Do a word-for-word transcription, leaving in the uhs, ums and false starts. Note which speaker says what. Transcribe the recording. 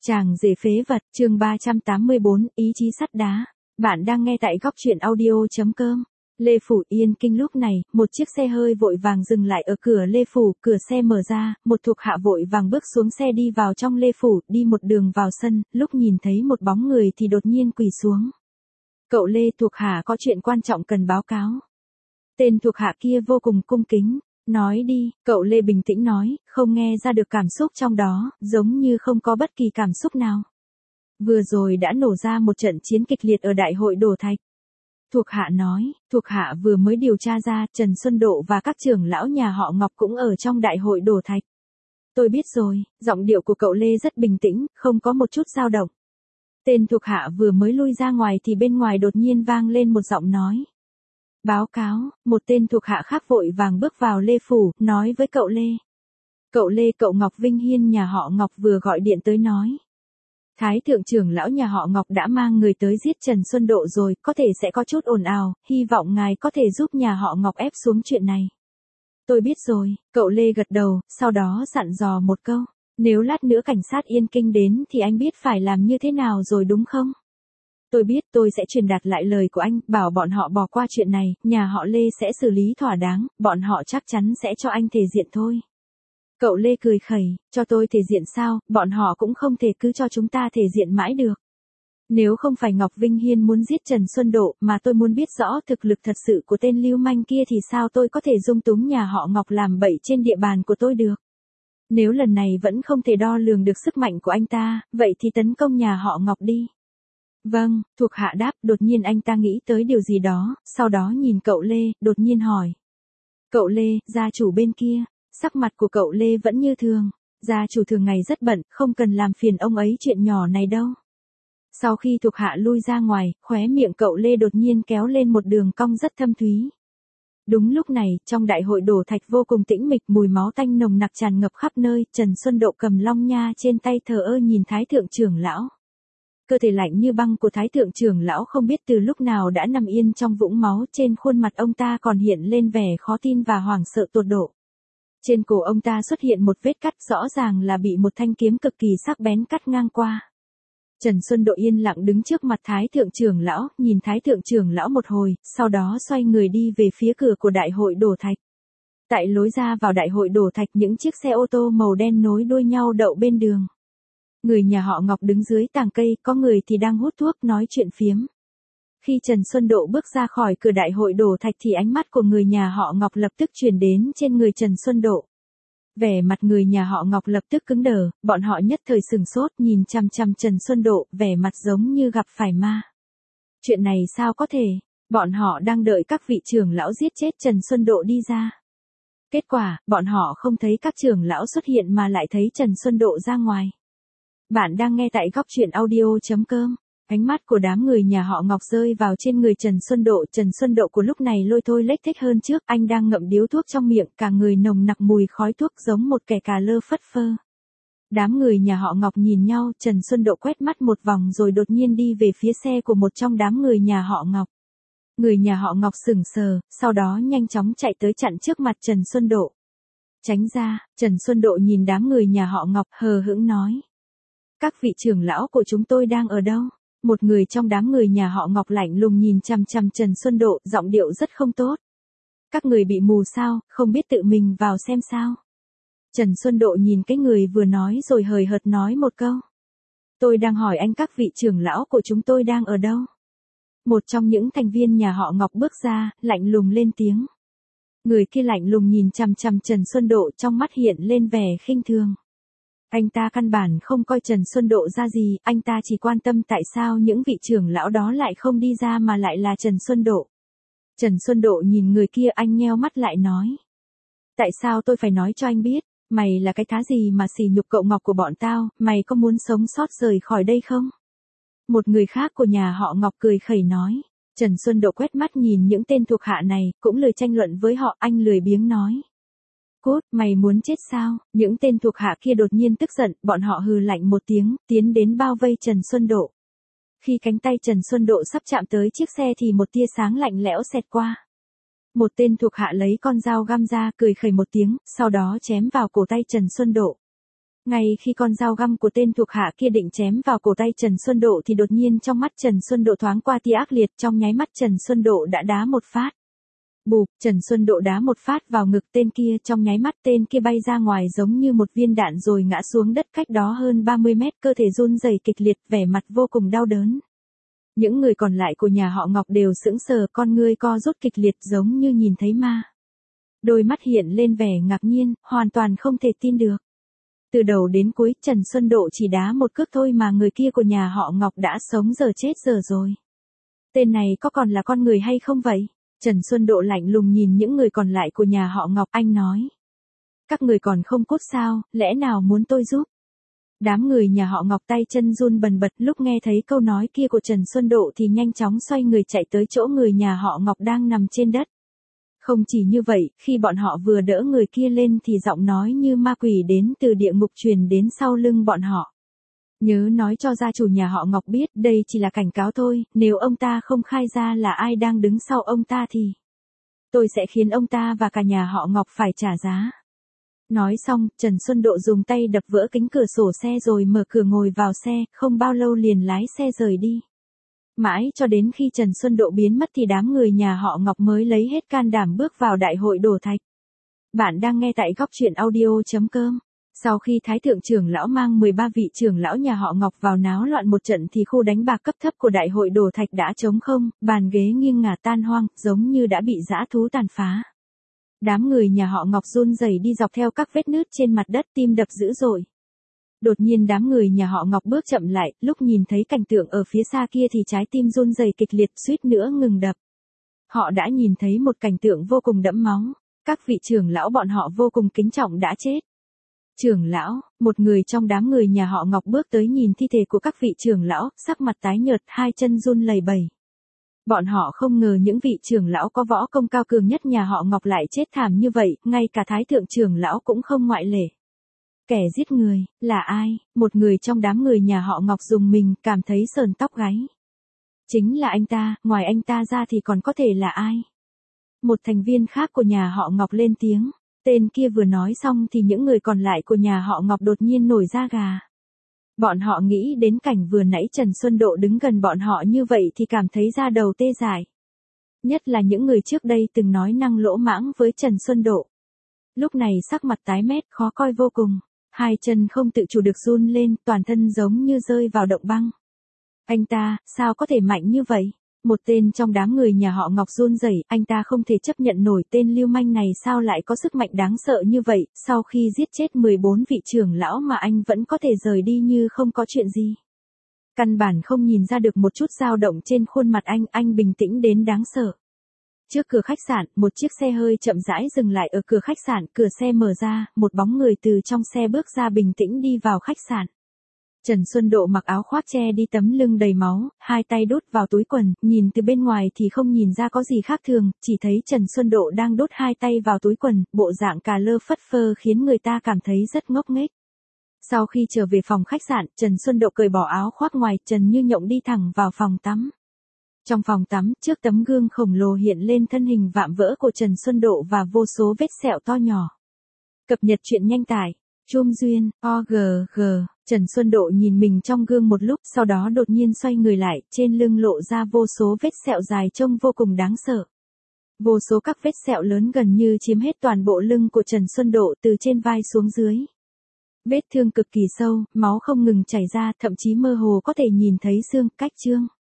Speaker 1: Chàng rể phế vật, chương ba trăm tám mươi bốn, ý chí sắt đá. Bạn đang nghe tại góc truyện audio.com. Lê Phủ Yên Kinh lúc này, một chiếc xe hơi vội vàng dừng lại ở cửa Lê Phủ, cửa xe mở ra, một thuộc hạ vội vàng bước xuống xe đi vào trong Lê Phủ, đi một đường vào sân, lúc nhìn thấy một bóng người thì đột nhiên quỳ xuống. Cậu Lê, thuộc hạ có chuyện quan trọng cần báo cáo. Tên thuộc hạ kia vô cùng cung kính. Nói đi, cậu Lê bình tĩnh nói, không nghe ra được cảm xúc trong đó, giống như không có bất kỳ cảm xúc nào. Vừa rồi đã nổ ra một trận chiến kịch liệt ở đại hội Đồ Thạch. Thuộc hạ nói, thuộc hạ vừa mới điều tra ra, Trần Xuân Độ và các trưởng lão nhà họ Ngọc cũng ở trong đại hội Đồ Thạch. Tôi biết rồi, giọng điệu của cậu Lê rất bình tĩnh, không có một chút dao động. Tên thuộc hạ vừa mới lui ra ngoài thì bên ngoài đột nhiên vang lên một giọng nói. Báo cáo, một tên thuộc hạ khác vội vàng bước vào Lê Phủ, nói với cậu Lê. Cậu Lê, cậu Ngọc Vinh Hiên nhà họ Ngọc vừa gọi điện tới nói. Thái thượng trưởng lão nhà họ Ngọc đã mang người tới giết Trần Xuân Độ rồi, có thể sẽ có chút ồn ào, hy vọng ngài có thể giúp nhà họ Ngọc ép xuống chuyện này. Tôi biết rồi, cậu Lê gật đầu, sau đó dặn dò một câu. Nếu lát nữa cảnh sát Yên Kinh đến thì anh biết phải làm như thế nào rồi đúng không? Tôi biết, tôi sẽ truyền đạt lại lời của anh, bảo bọn họ bỏ qua chuyện này, nhà họ Lê sẽ xử lý thỏa đáng, bọn họ chắc chắn sẽ cho anh thể diện thôi. Cậu Lê cười khẩy, cho tôi thể diện sao, bọn họ cũng không thể cứ cho chúng ta thể diện mãi được. Nếu không phải Ngọc Vinh Hiên muốn giết Trần Xuân Độ, mà tôi muốn biết rõ thực lực thật sự của tên lưu manh kia thì sao tôi có thể dung túng nhà họ Ngọc làm bậy trên địa bàn của tôi được. Nếu lần này vẫn không thể đo lường được sức mạnh của anh ta, vậy thì tấn công nhà họ Ngọc đi. Vâng, thuộc hạ đáp, đột nhiên anh ta nghĩ tới điều gì đó, sau đó nhìn cậu Lê, đột nhiên hỏi. Cậu Lê, gia chủ bên kia, sắc mặt của cậu Lê vẫn như thường, gia chủ thường ngày rất bận, không cần làm phiền ông ấy chuyện nhỏ này đâu. Sau khi thuộc hạ lui ra ngoài, khóe miệng cậu Lê đột nhiên kéo lên một đường cong rất thâm thúy. Đúng lúc này, trong đại hội Đồ Thạch vô cùng tĩnh mịch, mùi máu tanh nồng nặc tràn ngập khắp nơi, Trần Xuân Độ cầm long nha trên tay thờ ơ nhìn Thái thượng trưởng lão. Cơ thể lạnh như băng của Thái thượng trưởng lão không biết từ lúc nào đã nằm yên trong vũng máu, trên khuôn mặt ông ta còn hiện lên vẻ khó tin và hoảng sợ tột độ. Trên cổ ông ta xuất hiện một vết cắt rõ ràng là bị một thanh kiếm cực kỳ sắc bén cắt ngang qua. Trần Xuân Độ yên lặng đứng trước mặt Thái thượng trưởng lão, nhìn Thái thượng trưởng lão một hồi, sau đó xoay người đi về phía cửa của đại hội Đồ Thạch. Tại lối ra vào đại hội Đồ Thạch, những chiếc xe ô tô màu đen nối đuôi nhau đậu bên đường. Người nhà họ Ngọc đứng dưới tàng cây, có người thì đang hút thuốc nói chuyện phiếm. Khi Trần Xuân Độ bước ra khỏi cửa đại hội Đồ Thạch thì ánh mắt của người nhà họ Ngọc lập tức chuyển đến trên người Trần Xuân Độ. Vẻ mặt người nhà họ Ngọc lập tức cứng đờ, bọn họ nhất thời sừng sốt nhìn chằm chằm Trần Xuân Độ, vẻ mặt giống như gặp phải ma. Chuyện này sao có thể, bọn họ đang đợi các vị trưởng lão giết chết Trần Xuân Độ đi ra. Kết quả, bọn họ không thấy các trưởng lão xuất hiện mà lại thấy Trần Xuân Độ ra ngoài. Bạn đang nghe tại góc truyện audio.com. Ánh mắt của đám người nhà họ Ngọc rơi vào trên người Trần Xuân Độ. Trần Xuân Độ của lúc này lôi thôi lếch thếch hơn trước, anh đang ngậm điếu thuốc trong miệng, cả người nồng nặc mùi khói thuốc giống một kẻ cà lơ phất phơ. Đám người nhà họ Ngọc nhìn nhau, Trần Xuân Độ quét mắt một vòng rồi đột nhiên đi về phía xe của một trong đám người nhà họ Ngọc. Người nhà họ Ngọc sững sờ, sau đó nhanh chóng chạy tới chặn trước mặt Trần Xuân Độ. Tránh ra, Trần Xuân Độ nhìn đám người nhà họ Ngọc hờ hững nói. Các vị trưởng lão của chúng tôi đang ở đâu? Một người trong đám người nhà họ Ngọc lạnh lùng nhìn chằm chằm Trần Xuân Độ, giọng điệu rất không tốt. Các người bị mù sao, không biết tự mình vào xem sao? Trần Xuân Độ nhìn cái người vừa nói rồi hời hợt nói một câu. Tôi đang hỏi anh các vị trưởng lão của chúng tôi đang ở đâu? Một trong những thành viên nhà họ Ngọc bước ra, lạnh lùng lên tiếng. Người kia lạnh lùng nhìn chằm chằm Trần Xuân Độ, trong mắt hiện lên vẻ khinh thường. Anh ta căn bản không coi Trần Xuân Độ ra gì, anh ta chỉ quan tâm tại sao những vị trưởng lão đó lại không đi ra mà lại là Trần Xuân Độ. Trần Xuân Độ nhìn người kia, anh nheo mắt lại nói. Tại sao tôi phải nói cho anh biết, mày là cái thá gì mà xỉ nhục cậu Ngọc của bọn tao, mày có muốn sống sót rời khỏi đây không? Một người khác của nhà họ Ngọc cười khẩy nói. Trần Xuân Độ quét mắt nhìn những tên thuộc hạ này, cũng lười tranh luận với họ, anh lười biếng nói. Cốt, mày muốn chết sao? Những tên thuộc hạ kia đột nhiên tức giận, bọn họ hừ lạnh một tiếng, tiến đến bao vây Trần Xuân Độ. Khi cánh tay Trần Xuân Độ sắp chạm tới chiếc xe thì một tia sáng lạnh lẽo xẹt qua. Một tên thuộc hạ lấy con dao găm ra, cười khẩy một tiếng, sau đó chém vào cổ tay Trần Xuân Độ. Ngay khi con dao găm của tên thuộc hạ kia định chém vào cổ tay Trần Xuân Độ thì đột nhiên trong mắt Trần Xuân Độ thoáng qua tia ác liệt, trong nháy mắt Trần Xuân Độ đã đá một phát. Bụp, Trần Xuân Độ đá một phát vào ngực tên kia, trong nháy mắt tên kia bay ra ngoài giống như một viên đạn rồi ngã xuống đất cách đó hơn ba mươi mét, cơ thể run rẩy kịch liệt, vẻ mặt vô cùng đau đớn. Những người còn lại của nhà họ Ngọc đều sững sờ, con ngươi co rút kịch liệt giống như nhìn thấy ma. Đôi mắt hiện lên vẻ ngạc nhiên, hoàn toàn không thể tin được. Từ đầu đến cuối, Trần Xuân Độ chỉ đá một cước thôi mà người kia của nhà họ Ngọc đã sống giờ chết giờ rồi. Tên này có còn là con người hay không vậy? Trần Xuân Độ lạnh lùng nhìn những người còn lại của nhà họ Ngọc, anh nói. Các người còn không cút sao, lẽ nào muốn tôi giúp? Đám người nhà họ Ngọc tay chân run bần bật, lúc nghe thấy câu nói kia của Trần Xuân Độ thì nhanh chóng xoay người chạy tới chỗ người nhà họ Ngọc đang nằm trên đất. Không chỉ như vậy, khi bọn họ vừa đỡ người kia lên thì giọng nói như ma quỷ đến từ địa ngục truyền đến sau lưng bọn họ. Nhớ nói cho gia chủ nhà họ Ngọc biết đây chỉ là cảnh cáo thôi, nếu ông ta không khai ra là ai đang đứng sau ông ta thì tôi sẽ khiến ông ta và cả nhà họ Ngọc phải trả giá. Nói xong, Trần Xuân Độ dùng tay đập vỡ kính cửa sổ xe rồi mở cửa ngồi vào xe, không bao lâu liền lái xe rời đi. Mãi cho đến khi Trần Xuân Độ biến mất thì đám người nhà họ Ngọc mới lấy hết can đảm bước vào đại hội đổ thạch. Bạn đang nghe tại góc truyện audio.com. Sau khi Thái Thượng trưởng lão mang mười ba vị trưởng lão nhà họ Ngọc vào náo loạn một trận thì khu đánh bạc cấp thấp của đại hội đổ thạch đã trống không, bàn ghế nghiêng ngả tan hoang, giống như đã bị dã thú tàn phá. Đám người nhà họ Ngọc run rẩy đi dọc theo các vết nứt trên mặt đất, tim đập dữ dội. Đột nhiên đám người nhà họ Ngọc bước chậm lại, lúc nhìn thấy cảnh tượng ở phía xa kia thì trái tim run rẩy kịch liệt, suýt nữa ngừng đập. Họ đã nhìn thấy một cảnh tượng vô cùng đẫm máu, các vị trưởng lão bọn họ vô cùng kính trọng đã chết. Trưởng lão, một người trong đám người nhà họ Ngọc bước tới nhìn thi thể của các vị trưởng lão, sắc mặt tái nhợt, hai chân run lẩy bẩy. Bọn họ không ngờ những vị trưởng lão có võ công cao cường nhất nhà họ Ngọc lại chết thảm như vậy, ngay cả Thái Thượng trưởng lão cũng không ngoại lệ. Kẻ giết người, là ai? Một người trong đám người nhà họ Ngọc rùng mình, cảm thấy sờn tóc gáy. Chính là anh ta, ngoài anh ta ra thì còn có thể là ai? Một thành viên khác của nhà họ Ngọc lên tiếng. Tên kia vừa nói xong thì những người còn lại của nhà họ Ngọc đột nhiên nổi da gà. Bọn họ nghĩ đến cảnh vừa nãy Trần Xuân Độ đứng gần bọn họ như vậy thì cảm thấy da đầu tê dại. Nhất là những người trước đây từng nói năng lỗ mãng với Trần Xuân Độ. Lúc này sắc mặt tái mét, khó coi vô cùng. Hai chân không tự chủ được run lên, toàn thân giống như rơi vào động băng. Anh ta, sao có thể mạnh như vậy? Một tên trong đám người nhà họ Ngọc run rẩy, anh ta không thể chấp nhận nổi tên lưu manh này sao lại có sức mạnh đáng sợ như vậy, sau khi giết chết mười bốn vị trưởng lão mà anh vẫn có thể rời đi như không có chuyện gì. Căn bản không nhìn ra được một chút dao động trên khuôn mặt anh, anh bình tĩnh đến đáng sợ. Trước cửa khách sạn, một chiếc xe hơi chậm rãi dừng lại ở cửa khách sạn, cửa xe mở ra, một bóng người từ trong xe bước ra bình tĩnh đi vào khách sạn. Trần Xuân Độ mặc áo khoác che đi tấm lưng đầy máu, hai tay đút vào túi quần, nhìn từ bên ngoài thì không nhìn ra có gì khác thường, chỉ thấy Trần Xuân Độ đang đút hai tay vào túi quần, bộ dạng cà lơ phất phơ khiến người ta cảm thấy rất ngốc nghếch. Sau khi trở về phòng khách sạn, Trần Xuân Độ cởi bỏ áo khoác ngoài, Trần Như Nhộng đi thẳng vào phòng tắm. Trong phòng tắm, trước tấm gương khổng lồ hiện lên thân hình vạm vỡ của Trần Xuân Độ và vô số vết sẹo to nhỏ. Cập nhật truyện nhanh tải. Chum Duyên, o giê giê, Trần Xuân Độ nhìn mình trong gương một lúc, sau đó đột nhiên xoay người lại, trên lưng lộ ra vô số vết sẹo dài trông vô cùng đáng sợ. Vô số các vết sẹo lớn gần như chiếm hết toàn bộ lưng của Trần Xuân Độ từ trên vai xuống dưới. Vết thương cực kỳ sâu, máu không ngừng chảy ra, thậm chí mơ hồ có thể nhìn thấy xương, cách chương.